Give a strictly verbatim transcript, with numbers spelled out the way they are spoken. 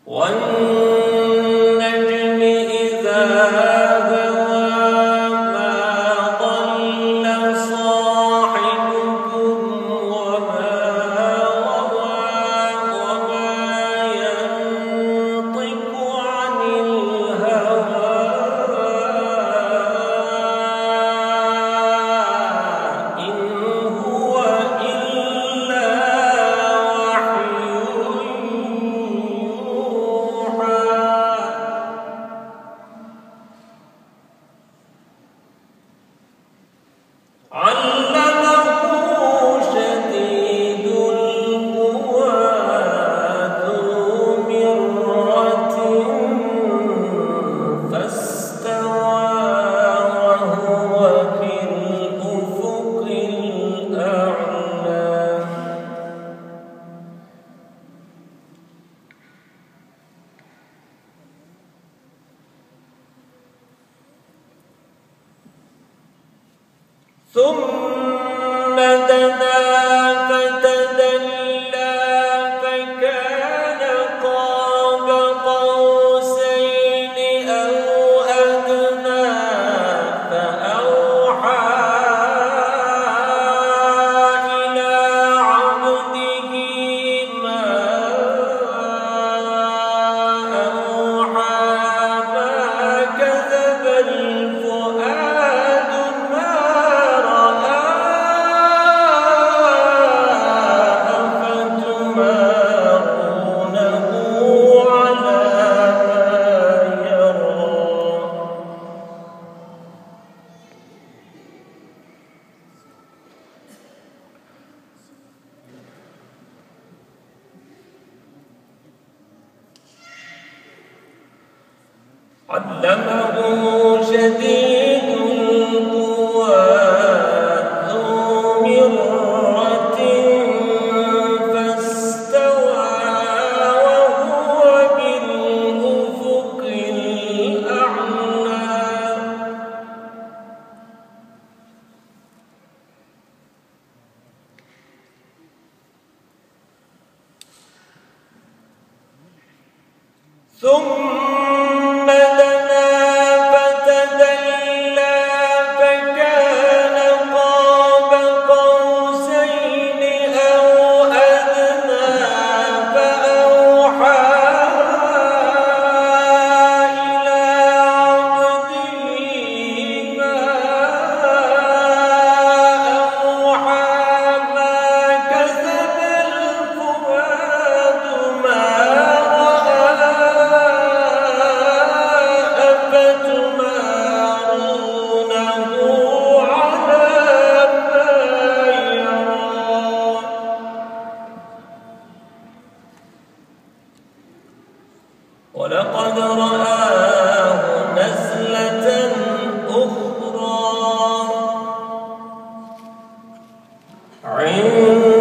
والنجم إذا هوى ما ضل صاحبكم وما غوى وما ينطق عن الهوى إن هو إلا علمه شديد القوى ذو مرة فاستوى وهو بالأفق الأعلى ثم دنا فتدلى فكان قاب قوسين أو أدنى فأوحى إلى عبده ما أوحى ما كذب الفؤاد ما علمه شديد القوى ذو مرة فاستوى وهو بالأفق الأعلى ثم دنا فتدلى فكان قاب قوسين أو أدنى فأوحى إلى عبده ما أوحى ما كذب الفؤاد ما ولقد رآه نزلة أخرى عند